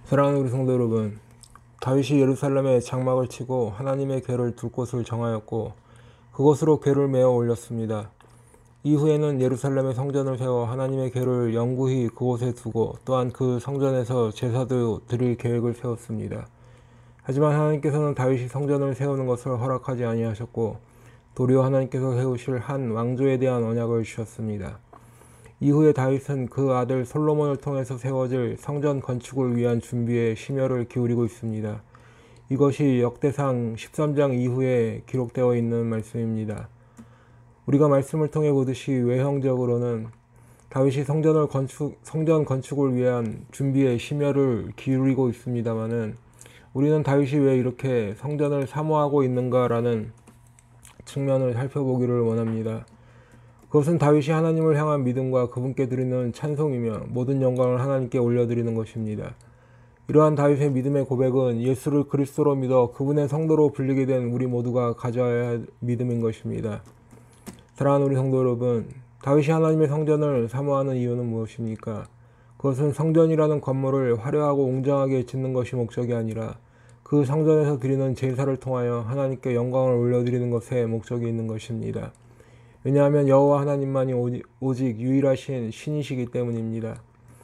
사랑하는 우리 성도 여러분, 다윗이 예루살렘에 장막을 치고 하나님의 궤를 둘 곳을 정하였고 그곳으로 궤를 메어 올렸습니다. 이후에는 예루살렘에 성전을 세워 하나님의 궤를 영구히 그곳에 두고 또한 그 성전에서 제사도 드릴 계획을 세웠습니다. 하지만 하나님께서는 다윗이 성전을 세우는 것을 허락하지 아니하셨고 도리어 하나님께서 세우실 한 왕조에 대한 언약을 주셨습니다. 이후에 다윗은 그 아들 솔로몬을 통해서 세워질 성전 건축을 위한 준비에 심혈을 기울이고 있습니다. 이것이 역대상 13장 이후에 기록되어 있는 말씀입니다. 우리가 말씀을 통해 보듯이 외형적으로는 다윗이 성전 건축을 위한 준비에 심혈을 기울이고 있습니다마는 우리는 다윗이 왜 이렇게 성전을 사모하고 있는가라는 측면을 살펴보기를 원합니다. 그것은 다윗이 하나님을 향한 믿음과 그분께 드리는 찬송이며 모든 영광을 하나님께 올려드리는 것입니다. 이러한 다윗의 믿음의 고백은 예수를 그리스도로 믿어 그분의 성도로 불리게 된 우리 모두가 가져야 할 믿음인 것입니다. 사랑하는 우리 성도 여러분, 다윗이 하나님의 성전을 사모하는 이유는 무엇입니까? 그것은 성전이라는 건물을 화려하고 웅장하게 짓는 것이 목적이 아니라 그 성전에서 드리는 제사를 통하여 하나님께 영광을 올려드리는 것에 목적이 있는 것입니다. 왜냐하면 여호와 하나님만이 오직 유일하신 신이시기 때문입니다.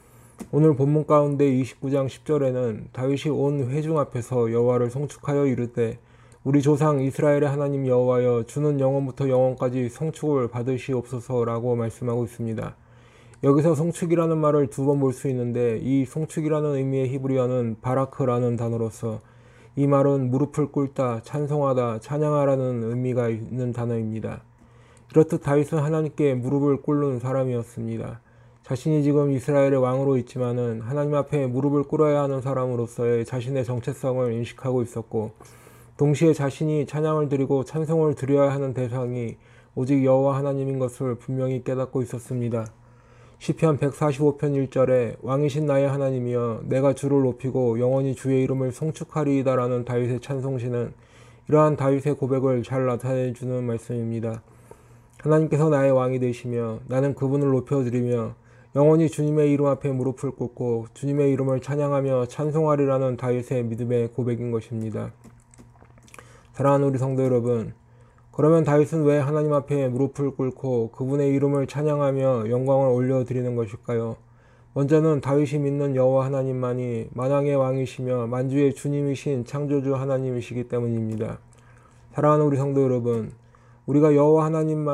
오늘 본문 가운데 29장 10절에는 다윗이 온 회중 앞에서 여호와를 송축하여 이르되 우리 조상 이스라엘의 하나님 여호와여 주는 영원부터 영원까지 송축을 받으시옵소서라고 말씀하고 있습니다. 여기서 송축이라는 말을 두 번 볼 수 있는데 이 송축이라는 의미의 히브리어는 바라크라는 단어로서 이 말은 무릎을 꿇다, 찬송하다, 찬양하라는 의미가 있는 단어입니다. 이렇듯 다윗은 하나님께 무릎을 꿇는 사람이었습니다. 자신이 지금 이스라엘의 왕으로 있지만은 하나님 앞에 무릎을 꿇어야 하는 사람으로서의 자신의 정체성을 인식하고 있었고 동시에 자신이 찬양을 드리고 찬송을 드려야 하는 대상이 오직 여호와 하나님인 것을 분명히 깨닫고 있었습니다. 시편 145편 1절에 왕이신 나의 하나님이여 내가 주를 높이고 영원히 주의 이름을 송축하리이다라는 다윗의 찬송시는 이러한 다윗의 고백을 잘 나타내주는 말씀입니다. 하나님께서 나의 왕이 되시며 나는 그분을 높여드리며 영원히 주님의 이름 앞에 무릎을 꿇고 주님의 이름을 찬양하며 찬송하리라는 다윗의 믿음의 고백인 것입니다. 사랑하는 우리 성도 여러분, 그러면 다윗은 왜 하나님 앞에 무릎을 꿇고 그분의 이름을 찬양하며 영광을 올려드리는 것일까요? 먼저는 다윗이 믿는 여호와 하나님만이 만왕의 왕이시며 만주의 주님이신 창조주 하나님이시기 때문입니다. 사랑하는 우리 성도 여러분, 우리가 여호와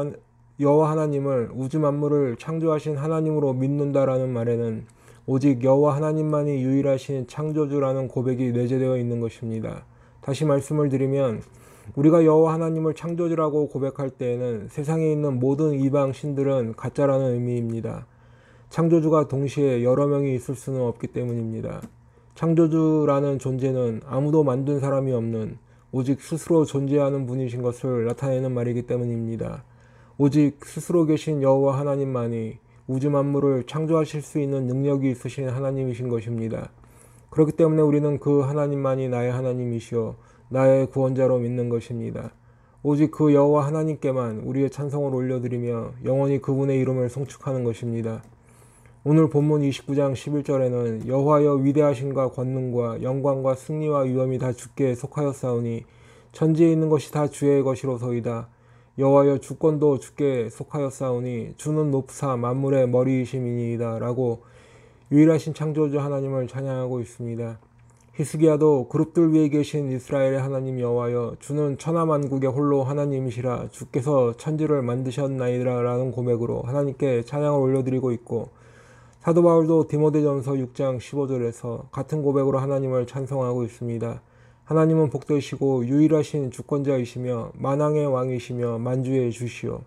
하나님을 우주 만물을 창조하신 하나님으로 믿는다라는 말에는 오직 여호와 하나님만이 유일하신 창조주라는 고백이 내재되어 있는 것입니다. 다시 말씀을 드리면 우리가 여호와 하나님을 창조주라고 고백할 때에는 세상에 있는 모든 이방 신들은 가짜라는 의미입니다. 창조주가 동시에 여러 명이 있을 수는 없기 때문입니다. 창조주라는 존재는 아무도 만든 사람이 없는 오직 스스로 존재하는 분이신 것을 나타내는 말이기 때문입니다. 오직 스스로 계신 여호와 하나님만이 우주 만물을 창조하실 수 있는 능력이 있으신 하나님이신 것입니다. 그렇기 때문에 우리는 그 하나님만이 나의 하나님이시오 나의 구원자로 믿는 것입니다. 오직 그 여호와 하나님께만 우리의 찬송을 올려드리며 영원히 그분의 이름을 송축하는 것입니다. 오늘 본문 29장 11절에는 여호와여 위대하심과 권능과 영광과 승리와 위엄이 다 주께 속하였사오니 천지에 있는 것이 다 주의 것이로소이다. 여호와여 주권도 주께 속하였사오니 주는 높사 만물의 머리이심이니이다 라고 유일하신 창조주 하나님을 찬양하고 있습니다. 히스기야도 그룹들 위에 계신 이스라엘의 하나님 여호와여 주는 천하만국의 홀로 하나님이시라 주께서 천지를 만드셨나이다 라는 고백으로 하나님께 찬양을 올려드리고 있고 사도 바울도 디모데전서 6장 15절에서 같은 고백으로 하나님을 찬송하고 있습니다. 하나님은 복되시고 유일하신 주권자이시며 만왕의 왕이시며 만주의 주시오.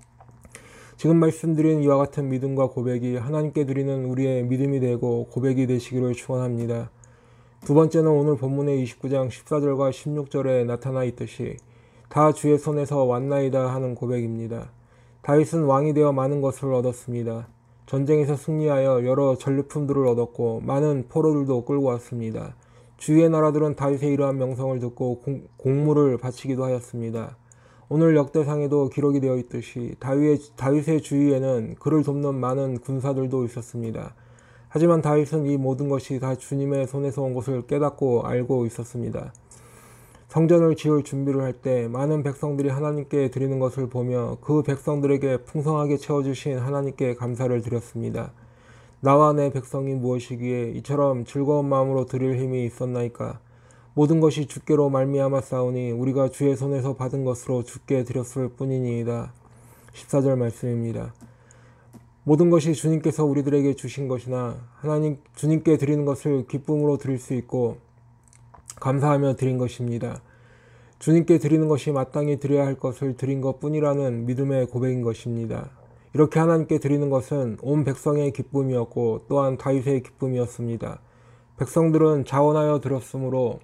지금 말씀드린 이와 같은 믿음과 고백이 하나님께 드리는 우리의 믿음이 되고 고백이 되시기를 축원합니다. 두 번째는 오늘 본문의 29장 14절과 16절에 나타나 있듯이 다 주의 손에서 왔나이다 하는 고백입니다. 다윗은 왕이 되어 많은 것을 얻었습니다. 전쟁에서 승리하여 여러 전리품들을 얻었고 많은 포로들도 끌고 왔습니다. 주위의 나라들은 다윗의 이러한 명성을 듣고 공물을 바치기도 하였습니다. 오늘 역대상에도 기록이 되어 있듯이 다윗의 주위에는 그를 돕는 많은 군사들도 있었습니다. 하지만 다윗은 이 모든 것이 다 주님의 손에서 온 것을 깨닫고 알고 있었습니다. 성전을 지을 준비를 할 때 많은 백성들이 하나님께 드리는 것을 보며 그 백성들에게 풍성하게 채워주신 하나님께 감사를 드렸습니다. 나와 내 백성이 무엇이기에 이처럼 즐거운 마음으로 드릴 힘이 있었나이까. 모든 것이 주께로 말미암아 싸우니 우리가 주의 손에서 받은 것으로 주께 드렸을 뿐이니이다. 14절 말씀입니다. 모든 것이 주님께서 우리들에게 주신 것이나 하나님 주님께 드리는 것을 기쁨으로 드릴 수 있고 감사하며 드린 것입니다. 주님께 드리는 것이 마땅히 드려야 할 것을 드린 것뿐이라는 믿음의 고백인 것입니다. 이렇게 하나님께 드리는 것은 온 백성의 기쁨이었고 또한 다윗의 기쁨이었습니다. 백성들은 자원하여 드렸으므로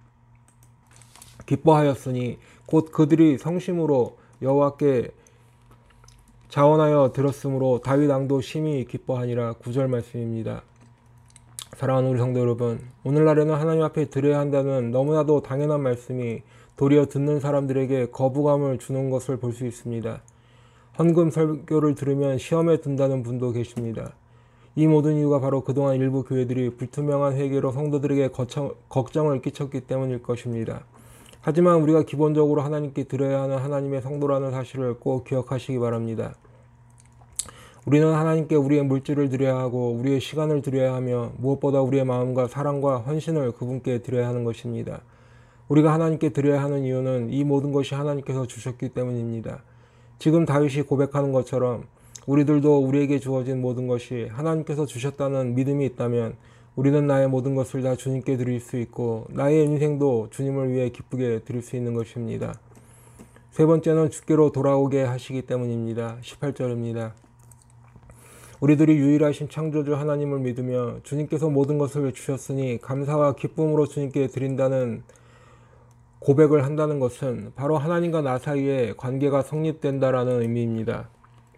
기뻐하였으니 곧 그들이 성심으로 여호와께 자원하여 드렸으므로 다윗 왕도 심히 기뻐하니라. 9절 말씀입니다. 사랑하는 우리 성도 여러분, 오늘날에는 하나님 앞에 드려야 한다는 너무나도 당연한 말씀이 도리어 듣는 사람들에게 거부감을 주는 것을 볼 수 있습니다. 헌금 설교를 들으면 시험에 든다는 분도 계십니다. 이 모든 이유가 바로 그동안 일부 교회들이 불투명한 회계로 성도들에게 걱정을 끼쳤기 때문일 것입니다. 하지만 우리가 기본적으로 하나님께 드려야 하는 하나님의 성도라는 사실을 꼭 기억하시기 바랍니다. 우리는 하나님께 우리의 물질을 드려야 하고 우리의 시간을 드려야 하며 무엇보다 우리의 마음과 사랑과 헌신을 그분께 드려야 하는 것입니다. 우리가 하나님께 드려야 하는 이유는 이 모든 것이 하나님께서 주셨기 때문입니다. 지금 다윗이 고백하는 것처럼 우리들도 우리에게 주어진 모든 것이 하나님께서 주셨다는 믿음이 있다면 우리는 나의 모든 것을 다 주님께 드릴 수 있고 나의 인생도 주님을 위해 기쁘게 드릴 수 있는 것입니다. 세 번째는 주께로 돌아오게 하시기 때문입니다. 18절입니다. 우리들이 유일하신 창조주 하나님을 믿으며 주님께서 모든 것을 주셨으니 감사와 기쁨으로 주님께 드린다는 고백을 한다는 것은 바로 하나님과 나 사이에 관계가 성립된다라는 의미입니다.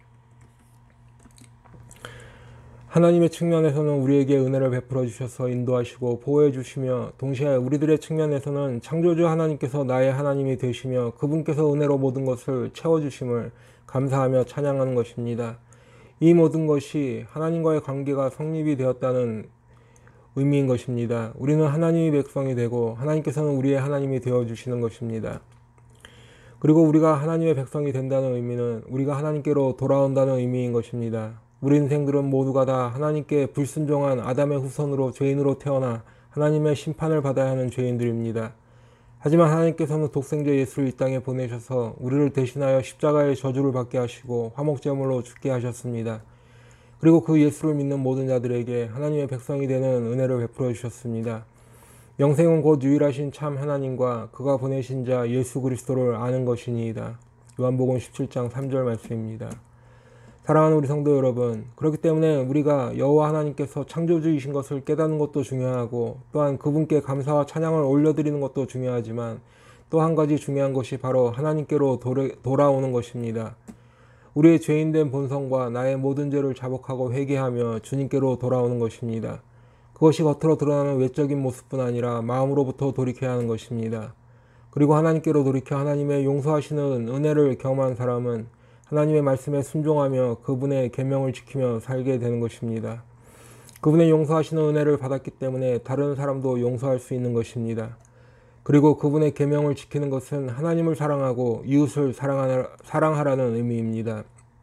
하나님의 측면에서는 우리에게 은혜를 베풀어 주셔서 인도하시고 보호해 주시며 동시에 우리들의 측면에서는 창조주 하나님께서 나의 하나님이 되시며 그분께서 은혜로 모든 것을 채워주심을 감사하며 찬양하는 것입니다. 이 모든 것이 하나님과의 관계가 성립이 되었다는 의미인 것입니다. 우리는 하나님의 백성이 되고 하나님께서는 우리의 하나님이 되어주시는 것입니다. 그리고 우리가 하나님의 백성이 된다는 의미는 우리가 하나님께로 돌아온다는 의미인 것입니다. 우리 인생들은 모두가 다 하나님께 불순종한 아담의 후손으로 죄인으로 태어나 하나님의 심판을 받아야 하는 죄인들입니다. 하지만 하나님께서는 독생자 예수를 이 땅에 보내셔서 우리를 대신하여 십자가의 저주를 받게 하시고 화목제물로 죽게 하셨습니다. 그리고 그 예수를 믿는 모든 자들에게 하나님의 백성이 되는 은혜를 베풀어 주셨습니다. 영생은 곧 유일하신 참 하나님과 그가 보내신 자 예수 그리스도를 아는 것이니이다. 요한복음 17장 3절 말씀입니다. 사랑하는 우리 성도 여러분, 그렇기 때문에 우리가 여호와 하나님께서 창조주이신 것을 깨닫는 것도 중요하고 또한 그분께 감사와 찬양을 올려드리는 것도 중요하지만 또 한 가지 중요한 것이 바로 하나님께로 돌아오는 것입니다. 우리의 죄인된 본성과 나의 모든 죄를 자복하고 회개하며 주님께로 돌아오는 것입니다. 그것이 겉으로 드러나는 외적인 모습뿐 아니라 마음으로부터 돌이켜야 하는 것입니다. 그리고 하나님께로 돌이켜 하나님의 용서하시는 은혜를 경험한 사람은 하나님의 말씀에 순종하며 그분의 계명을 지키며 살게 되는 것입니다. 그분의 용서하시는 은혜를 받았기 때문에 다른 사람도 용서할 수 있는 것입니다. 그리고 그분의 계명을 지키는 것은 하나님을 사랑하고 이웃을 사랑하라는 의미입니다.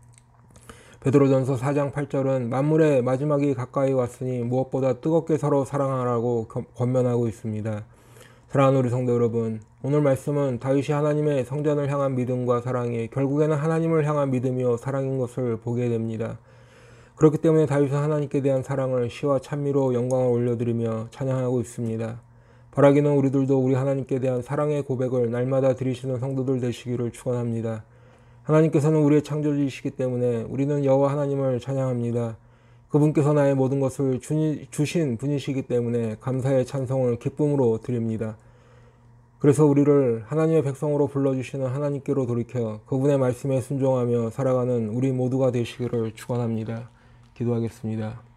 베드로전서 4장 8절은 만물의 마지막이 가까이 왔으니 무엇보다 뜨겁게 서로 사랑하라고 권면하고 있습니다. 사랑하는 우리 성도 여러분, 오늘 말씀은 다윗이 하나님의 성전을 향한 믿음과 사랑이 결국에는 하나님을 향한 믿음이요 사랑인 것을 보게 됩니다. 그렇기 때문에 다윗은 하나님께 대한 사랑을 시와 찬미로 영광을 올려드리며 찬양하고 있습니다. 바라기는 우리들도 우리 하나님께 대한 사랑의 고백을 날마다 드리시는 성도들 되시기를 축원합니다. 하나님께서는 우리의 창조주이시기 때문에 우리는 여호와 하나님을 찬양합니다. 그분께서 나의 모든 것을 주신 분이시기 때문에 감사의 찬송을 기쁨으로 드립니다. 그래서 우리를 하나님의 백성으로 불러주시는 하나님께로 돌이켜 그분의 말씀에 순종하며 살아가는 우리 모두가 되시기를 축원합니다. 기도하겠습니다.